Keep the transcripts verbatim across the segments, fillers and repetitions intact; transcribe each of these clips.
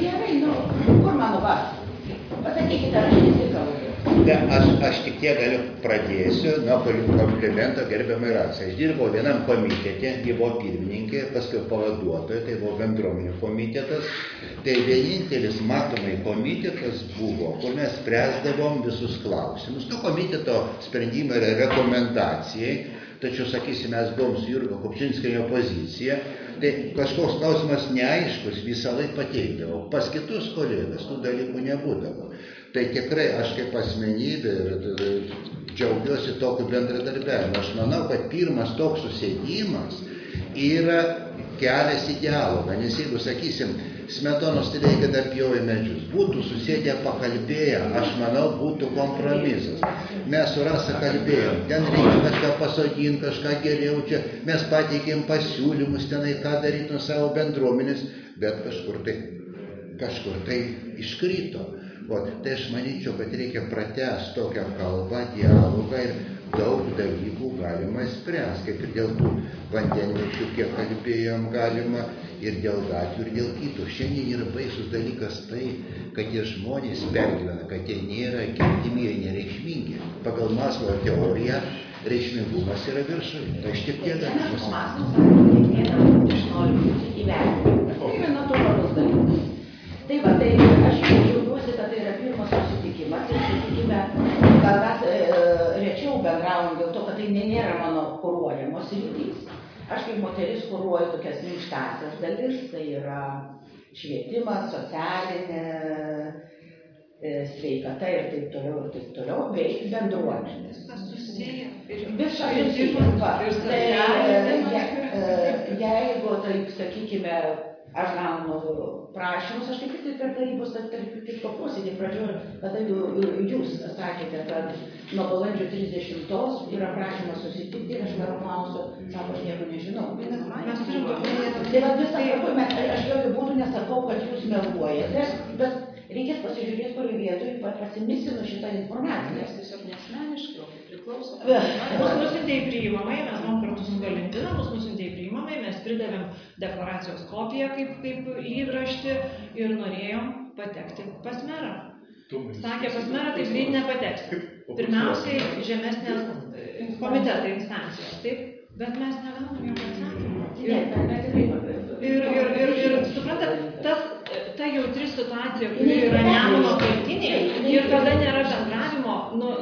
gerai, nu, kur mano va? Pasakykite, aš nesikalbu. Ne, aš, aš tik tiek galiu pradėsiu nuo komplimento gerbiamai Rasai. Aš dirbau vienam komitete, ji buvo pirmininkė, paskui pavaduotoja, tai buvo bendruomenių komitetas. Tai vienintelis matomai komitetas buvo, kur mes spręsdavom visus klausimus. To komiteto sprendimai yra rekomendacijai, tačiau, sakysime, mes buvom su Jurga Kupčinskaja opozicija, tai kažkoks klausimas neaiškus visą laiką pateikdavau. Pas kitus kolegas tų dalykų nebūdavo. Tai tikrai aš kaip asmenybė džiaugiuosi tokiu bendradarbiavimu. Aš manau, kad pirmas toks susėdimas yra kelias į dialogą. Nes jeigu, sakysim, Smetonos Streika dar pjovė medžius, būtų susėdę pakalbėję, aš manau, būtų kompromisas. Mes su Rasa kalbėjom, ten reikia kažką pasodinti, kažką geriau čia, mes pateikėm pasiūlymus tenai, ką daryti nuo savo bendruomenės, bet kažkur tai, kažkur tai iškrito. O, tai aš manyčiau, kad reikia pratęsti tokią kalbą, dialogą ir daug dalykų galima spręsti, kaip ir dėl tų vandenviečių, kiek kalbėjom, galima ir dėl gatvių, ir dėl kitų. Šiandien yra baisus dalykas tai, kad tie žmonės pergyvena, kad jie nėra kirtimi ir nereikšmingi. Pagal Maslovo teoriją reikšmingumas yra viršui. Tai aš tik tiek galiu pasakyti. Aš noriu būti įvertinti. Tai yra natūralus dalykas. Tai va, tai aš džiaugiuosi, kad tai yra pirmas susitikimas ir susitikime, gal mes e, rečiau bendravom dėl to, kad tai nėra mano kuruojamos sritys. Aš kaip moteris kuruoju tokias minkštasias dalis, tai yra švietimas, socialinė e, sveikata ir taip toliau, ir taip toliau, bei bendruomenės. Viskas susiję. Viskas susiję. Ir socialinė. Tai, jeigu, taip sakykime, aš gaunu prašymus, aš kaip tik per tarybos, tarp kitko posėdį pradžioje, kada jūs sakėte, kad nuo balandžio trisdešimtos yra prašymas susitikti ir aš vėl klausiu, sako, aš nieko nežinau. Mes turim paminėti. Tai va visą kartu, aš jokių būdų nesakau, kad jūs meluojate, bet reikės pasižiūrėti, kurį vietoj pasimisinu šitą informaciją. Nes tiesiog nesmeniškai, o kaip priklauso. Mus nusintė į priimamai, mes buvom kartu su Valentina, mus nusintė į priimamai, mes pridavėm deklaracijos kopiją kaip, kaip įraštį ir norėjom patekti pas merą. Sakė, pas merą taip greit nepateksim. Pirmiausiai žemesnės komitetai instancijos, taip? Bet mes negaunam jokio atsakymą. Ir, ir, ir, ir suprantat, tas, ta jautri situacija, kuri yra Nemuno krantinėje ir kada nėra bendravimo, nu,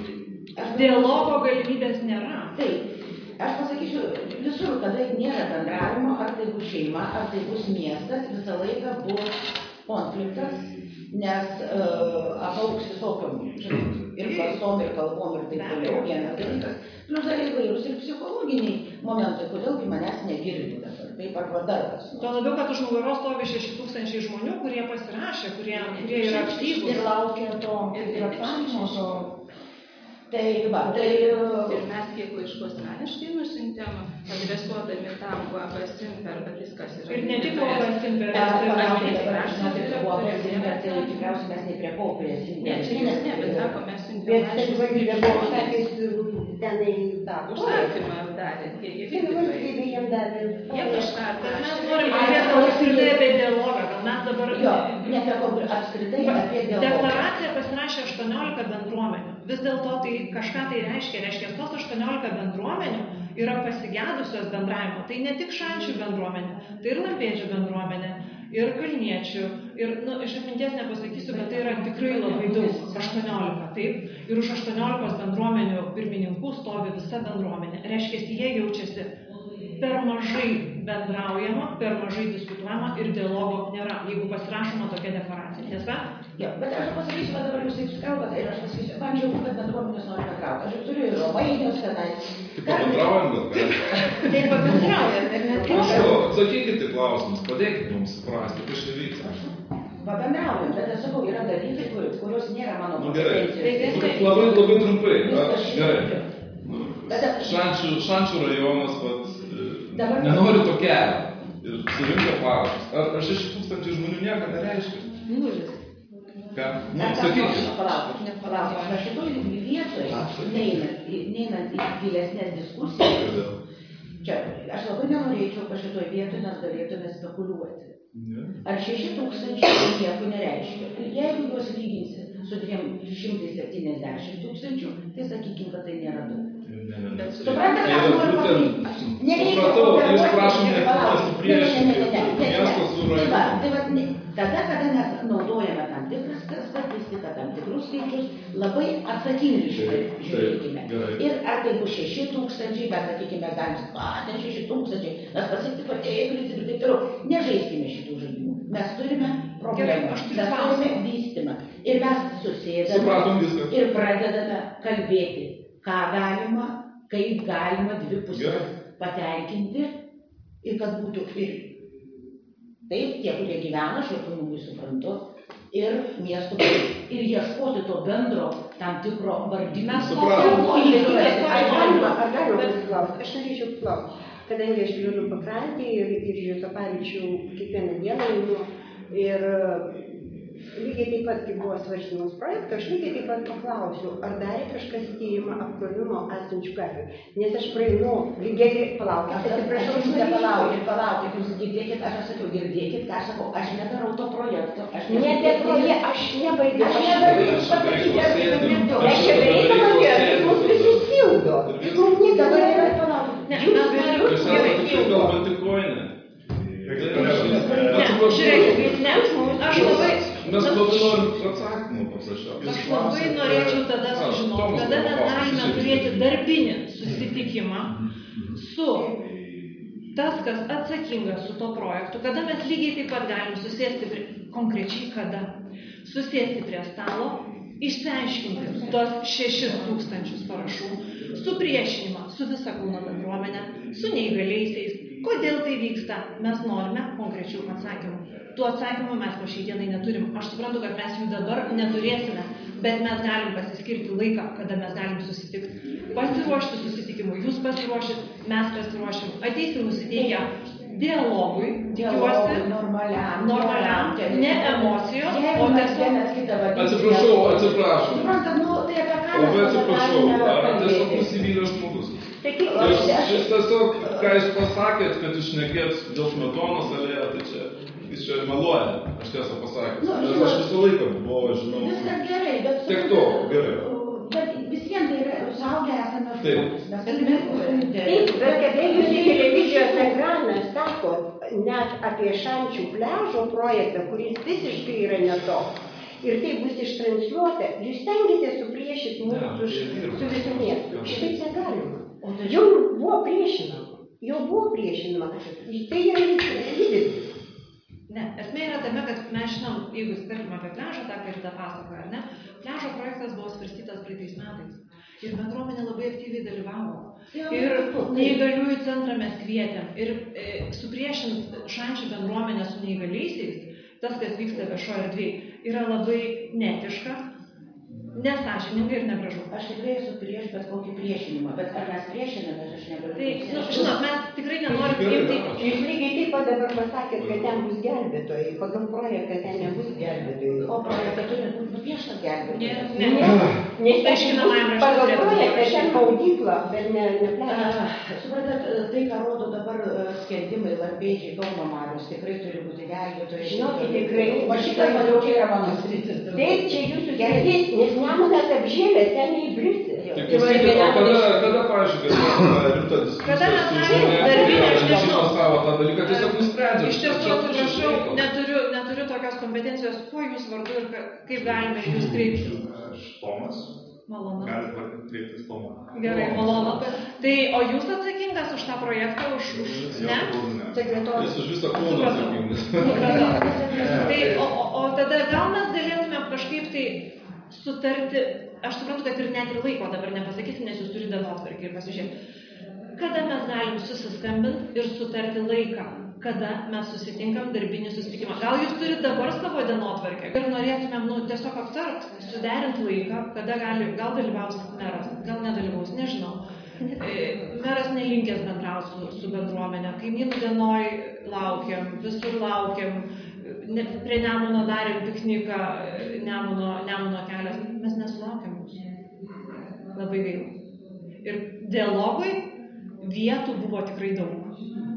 dialogo galimybės nėra. Taip, aš pasakysiu, visur, kada nėra bendravimo, ar tai bus šeima, ar tai bus miestas, visą laiką bus konfliktas, nes uh, apauks visokiom, ir klasom, ir kalbom, ir taip toliau, vienas dalykas. Plius dar įvairūs ir psichologiniai momentai, kodėlgi manęs negirdi dabar, taip arba dar kas. Tuo labiau, kad už nugaros stovi šeši tūkstančiai žmonių, kurie pasirašė, kurie, kurie yra aktyvūs. Ir laukia to, ir atsakymo to. Tai, va, tai... Ir mes kiek laiškų asmeniškai nusintėm, adresuodami tam U A B Simper, kad viskas yra... Ir ne tik U A B Simper, bet administracijos ir U A B Simper, tai tikriausiai mes nei prie ko prie Simper. Ne, čia nes ne, bet sako, mes siuntėm bet savivaldybė buvo sakęs, tenai tą užsakymą darė, tie įvykdytojai. Savivaldybė jiem davė. Jie kažką... Bet mes norim kalbėti apskritai apie dialogą, gal mes dabar... Jo, ne apie apskritai apie dialogą. Deklaraciją pasirašė aštuoniolika bendruomenių. Vis dėlto tai kažką tai reiškia, reiškia, tos aštuoniolika bendruomenių yra pasigedusios bendravimo. Tai ne tik Šančių bendruomenė, tai ir Lampėdžių bendruomenė, ir Kalniečių, ir, nu, iš atminties nepasakysiu, bet tai yra tikrai labai daug, aštuoniolika, taip, ir už aštuoniolikos bendruomenių pirmininkų stovi visa bendruomenė. Reiškia, jie jaučiasi per mažai bendraujama, per mažai diskutuojama ir dialogo nėra, jeigu pasirašoma tokia deklaracija. Tiesa? Jo, bet aš pasakysiu, kad dabar jūs taip kalbate ir aš pasakysiu, man džiaugu, kad bendruomenės nori bendrauti. Aš jau turiu ir Romainius tenais. Taip pabendraujam, gal? Taip pabendraujam ir net prašau, atsakykite klausimus, padėkite mums suprasti, kas čia vyksta. Pabendraujam, bet aš sakau, yra dalykai, kur, kurios nėra mano kompetencijos. Tai labai, labai trumpai. Gerai. Šančių, šančių rajonas, vat, dabar nenori to kelio ir surinko parašus. Ar, ar šeši tūkstančiai žmonių nieko nereiškia? Nulis. Ką? Nu, sakykite. Palaukit, palaukit. Na šitoj vietoje, neinant, neinant į gilesnės diskusijas, čia, aš labai nenorėčiau, kad šitoj vietoj mes galėtume spekuliuoti. Ar šeši tūkstančiai nieko nereiškia. Jeigu juos lyginsi su dviem šimtais septyniasdešimt tūkstančių, tai sakykim, kad tai nėra daug. Suprantate, ką aš noriu pasakyti? Supratau, jūs prašome supriešinti miesto su rajonu. Tada, kada mes naudojame tam tikrą statistiką, tam tikrus skaičius, labai atsakingai žiūrėkime. Ir ar tai bus šeši tūkstančiai, bet sakykime, mes galim sakyti, a, ten šeši tūkstančiai, mes pasiekti patėjai krizį ir taip toliau. Nežaiskime šitų žaidimų. Mes turime problemą, mes turime vystymą. Ir mes susėdame ir pradedame kalbėti, ką galima, kaip galima dvi pusės patenkinti ir kad būtų ir taip, tie, kurie gyvena, aš jau pilnumui suprantu, ir miesto ir ieškoti to bendro tam tikro vardyno. Ar galima, ar galima pasiklausti? Aš norėčiau paklausti, kadangi aš žiūriu pakrantį ir, ir Juozapavičių kiekvieną dieną einu, ir lygiai taip pat, kai buvo svarstymas projekto, aš lygiai taip pat paklausiu, ar darė kažkas tyrimą apkrovimo esančių gatvių. Nes aš praeinu, lygiai palaukit, atsiprašau, jūs nepalaukit, palaukit, jūs girdėkit, aš sakiau, girdėkit, ką aš sakau, aš nedarau to projekto. Ne apie projektą, aš nebaigiu. Aš nebaigiu, jūs pasakyti, aš nebaigiu. Aš čia bereikalo, jūs mus prisipildo. Jūs mums nieko nereikia palaukit. Ne, mes galiu. Jūs esate tik kalbanti koinė. Ne, žiūrėkit, ne, aš labai... Mes labai norim atsakymų paprašyti. Aš labai norėčiau tada sužinoti, kada mes galime turėti darbinį susitikimą su tas, kas atsakingas su to projektu, kada mes lygiai taip pat galim susėsti prie, konkrečiai kada, susėsti prie stalo, išsiaiškinti tos šešis tūkstančius parašų, supriešinimą su visa Kauno bendruomenė, su neįgaliaisiais, kodėl tai vyksta, mes norime konkrečių atsakymų. Tų atsakymų mes po šiai dienai neturim. Aš suprantu, kad mes jų dabar neturėsime, bet mes galim pasiskirti laiką, kada mes galim susitikti. Pasiruošti susitikimui. Jūs pasiruošit, mes pasiruošim. Ateisim nusiteikę dialogui, tikiuosi, normaliam, normaliam, ne emocijos, o tiesiog... Atsiprašau, atsiprašau. Suprantat, nu, tai apie ką labai atsiprašau, ar tiesiog nusivylė žmogus. Jūs tiesiog, ką jūs pasakėt, kad išnekėt dėl Smetonos alėjo, tai čia... Jis čia meluoja, aš tiesą pasakęs. Nu, nes aš visą laiką buvau, žinau. Viskas gerai, bet... Tiek to, gerai. Bet vis vien tai yra, suaugę esame žmonės. Mes turime suinteresuoti. Taip, bet kada jūs į televizijos ekraną sakot net apie Šančių pliažo projektą, kuris visiškai yra ne toks, ir tai bus ištransliuota, jūs stengiate supriešyti mūsų su visų miestu. Šitaip negalima. Jau buvo priešinama. Jau buvo priešinama. Tai yra įdirbis. Ne, esmė yra tame, kad mes žinom, jeigu tarkim apie pliažą, tą kartą pasakoja, ar ne? Pliažo projektas buvo svarstytas praeitais metais. Ir bendruomenė labai aktyviai dalyvavo. Ir neįgaliųjų centrą mes kvietėm. Ir e, supriešint Šančių bendruomenę su neįgaliaisiais, tas, kas vyksta viešoje erdvėje, yra labai netiška, nesąžininga ir negražu. Aš tikrai esu prieš bet kokį priešinimą, bet ar mes priešinamės, aš negaliu. Tai, nu, žinot, mes tikrai nenorim imti. Jūs lygiai taip pat dabar pasakėt, kad ten bus gelbėtojai. Pagal projektą ten nebus gelbėtojai. O projektą turi būti nupieštas gelbėtojas. Ne, ne. Nes aiškinamajam rašte pagal turėtų projektą ten maudykla, bet ne, ne pliažas. Suprantat, tai, ką rodo dabar skelbimai Larbėdžiai, Kauno marios, tikrai turi būti gelbėtojai. Žinokit, tikrai. O šitas, manau, čia yra mano sritis. Taip, čia jūsų sritis, nes Nemunas apžėlęs, ten neįbrisi. Tik pasakyti, o kada, kada, pavyzdžiui, galima rimta diskusija kada mes galim darbinę, aš nežinau. Savo tą dalyką tiesiog nusprendžiau. Iš tiesų, atsiprašau, neturiu, neturiu tokios kompetencijos, kuo jūs vardu ir kaip galime jūs kreiptis. Aš Tomas. Malonu. Galite kreiptis Tomu. Gerai, malonu. Tai, o jūs atsakingas už tą projektą, už, už ne? Sekretorius. Jis už visą kūną atsakingas. Tai, o, o, o tada gal mes galėtume kažkaip tai sutarti, aš suprantu, kad ir net ir laiko dabar nepasakysim, nes jūs turite dienotvarkę ir pasižiūrėti. Kada mes galim susiskambinti ir sutarti laiką, kada mes susitinkam darbinį susitikimą. Gal jūs turite dabar savo dienotvarkę ir norėtumėm, nu, tiesiog aptart, suderinti laiką, kada gali, gal dalyvaus meras, gal nedalyvaus, nežinau. Meras nelinkęs bendrauti su, su bendruomenė, kaimynų dienoj laukiam, visur laukiam, ne, prie Nemuno darėm pikniką, Nemuno, Nemuno kelias, mes nesulaukiam mūsų. Labai gaila. Ir dialogui vietų buvo tikrai daug.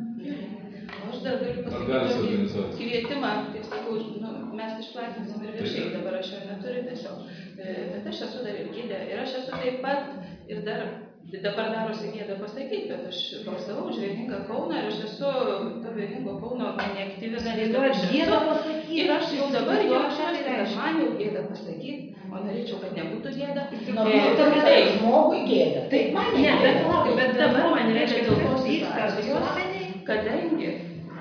Aš dar galiu pasakyti kvietimą, kaip sakau, nu, mes išplatinsim ir viešai, dabar aš jo neturiu tiesiog, bet aš esu dar ir gidė ir aš esu taip pat ir dar, dabar darosi gėda pasakyti, bet aš balsavau už vieningą Kauną ir aš esu to vieningo Kauno neaktyvistas. Gėda pasakyti. Ir aš jau dabar jaučiuosi, kad man jau gėda pasakyti, o norėčiau, kad nebūtų gėda. Tai žmogui gėda. Taip, man ne, bet palauk, bet dabar man reiškia, dėl tos vyksta situacijos, kadangi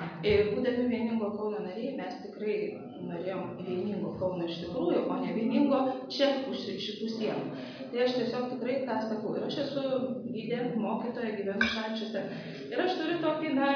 būdami vieningo Kauno nariai, mes tikrai norėjom vieningo Kauno iš tikrųjų, o ne vieningo čia už šitų sienų. Tai aš tiesiog tikrai tą sakau. Ir aš esu gidė, mokytoja, gyvenu Šančiuose. Ir aš turiu tokį, na,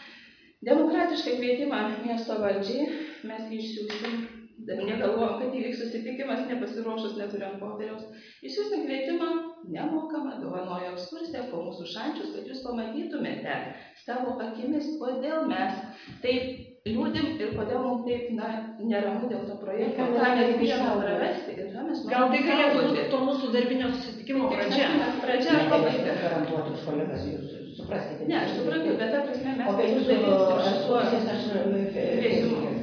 demokratišką kvietimą miesto valdžiai. Mes jį išsiųsim, negalvojom, kad įvyks susitikimas, nepasiruošus, neturėjom popieriaus. Išsiųsim kvietimą, nemokamą, dovanojo ekskursiją po mūsų Šančius, kad jūs pamatytumėte savo akimis, kodėl mes taip liūdim ir kodėl mums taip, na, neramu dėl to projekto, ką mes bijome prarasti ir ką mes norime. Gal tai galėtų būti to mūsų darbinio susitikimo pradžia? Pradžia, aš pabaigsiu. Garantuoti už kolegas, jūs supraskite. Ne, aš suprantu, bet ta prasme mes... O apie jūsų ekskursijas aš kvietimų.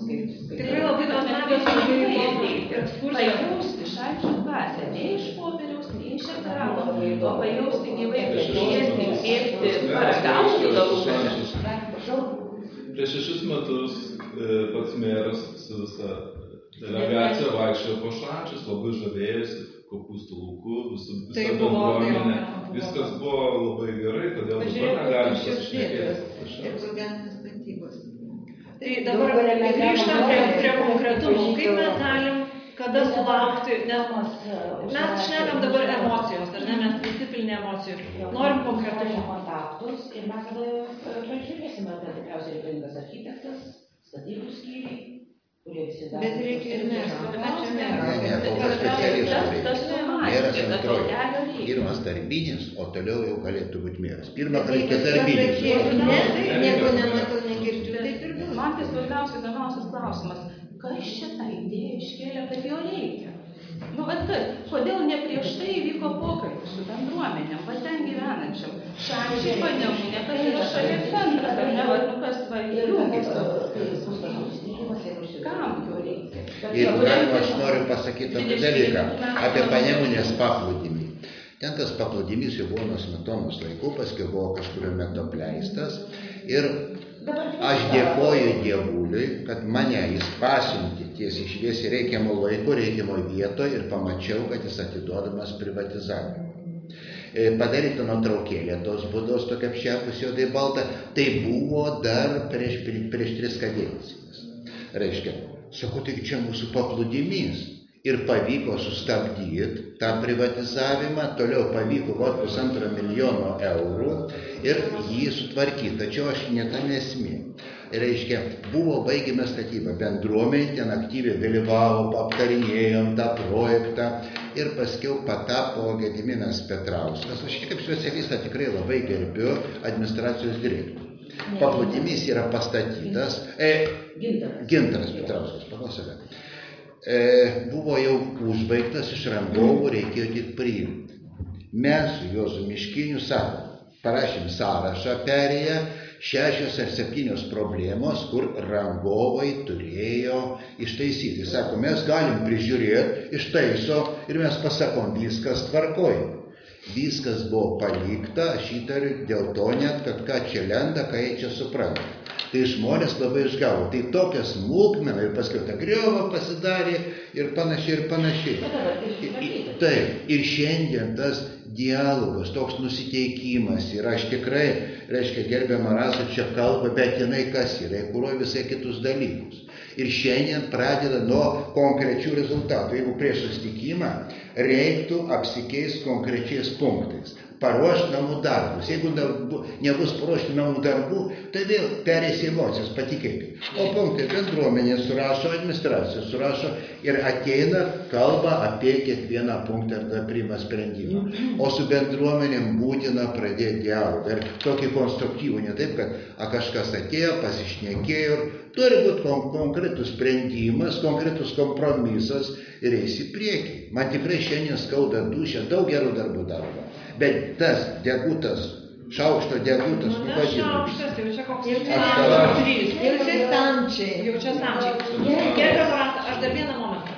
Tikrai labai tos navios labai ekskursijos. Pajausti Šančių dvasią, ne iš popieriaus, ne iš ekrano, o pajausti gyvai, priešti, kviesti, paragauti galų gale. Prieš šešis metus pats meras su visa delegacija vaikščiojo po Šančius, labai žavėjusi, kopūstų lauku, visa bendruomenė. Viskas buvo labai gerai, kodėl dabar negalim pasišnekėti. Ir blogesnės statybos. Tai dabar grįžtam prie, prie konkretumų. Kaip mes galim, kada sulaukti, nes mes šnekam dabar emocijos, ar ne, mes visi pilni emocijų. Norim konkretumų. Kontaktus ir mes tada pražiūrėsime, kad tikriausiai reikalingas architektas, statybų skyriai, kurie visi daro. Bet reikia ir mes, pačio Ne, ne, kol kas specialistų meras antroji. Pirmas darbinis, o toliau jau galėtų būti meras. Pirmą reikia darbinis. Nieko nematau, negirdžiu, taip ir bus. Man tai svarbiausias, įdomiausias klausimas, kas šitą idėją iškėlė, kad jo reikia? Nu, bet kas, kodėl ne prieš tai įvyko pokalbis su bendruomenėm, va ten gyvenančiam, Šančiai, Panemunė, kas yra šalia centras, ar ne, va, nu kas va, įliūkis. Kam jo reikia? Ir galima, aš noriu pasakyti tokį dalyką apie Panemunės paplūdimį. Ten tas paplūdimys jau buvo nuo Smetonos laikų, paskui buvo kažkurio metu apleistas. Ir aš dėkoju Dievuliui, kad mane jis pasiuntė tiesiai šviesiai reikiamo laiko, reikiamo vietoje ir pamačiau, kad jis atiduodamas privatizavimui. Padaryta nuotraukėlė tos būdos tokia apšepus juodai balta, tai buvo dar prieš, prieš tris kadencijas. Reiškia, sakau, taigi čia mūsų paplūdimys. Ir pavyko sustabdyti tą privatizavimą, toliau pavyko vos pusantro milijono eurų ir jį sutvarkyti. Tačiau aš ne tam esmė. Reiškia, buvo baigiama statyba, bendruomenė ten aktyviai dalyvavo, aptarinėjom tą projektą ir paskiau patapo Gediminas Petrauskas. Aš kaip specialistą tikrai labai gerbiu administracijos direktorių. Paplūdimys yra pastatytas. E, Gintaras Petrauskas, pagal save. E, buvo jau užbaigtas iš rangovų, reikėjo tik priimti. Mes su Juozu Miškiniu sakom, parašėm sąrašą perėję, šešios ar septynios problemos, kur rangovai turėjo ištaisyti. Sako, mes galim prižiūrėti, ištaiso ir mes pasakom, viskas tvarkoj. Viskas buvo palikta, aš įtariu dėl to net, kad ką čia lenda, ką jie čia supranta. Tai žmonės labai išgavo. Tai tokia smulkmena ir paskui tą griovą pasidarė ir panašiai ir panašiai. Taip, ir šiandien tas dialogas, toks nusiteikimas ir aš tikrai, reiškia, gerbiama Rasa čia kalba, bet jinai kas yra, kuruoja visai kitus dalykus. Ir šiandien pradeda nuo konkrečių rezultatų. Jeigu prieš susitikimą reiktų apsikeisti konkrečiais punktais. Paruošti namų darbus. Jeigu nebus paruošti namų darbų, tai vėl perės emocijas, patikėkit. O punktai bendruomenė surašo, administracija surašo ir ateina kalba apie kiekvieną punktą ir priima sprendimą. O su bendruomenėm būtina pradėti dialogą. Ir tokį konstruktyvų, ne taip, kad a, kažkas atėjo, pasišnekėjo. Turi būti kon konkretus sprendimas, konkretus kompromisas ir eis į priekį. Man tikrai šiandien skauda dušę, daug gerų darbų darbo. Bet tas degutas Šaukšto dėdutas, Nu, nu ne vadinasi. šaukštas, jau čia koks Jau čia vienas, Aš- trys. Jau čia samčiai. Jau čia samčiai. Gerbiamą Rasa, aš dar vieną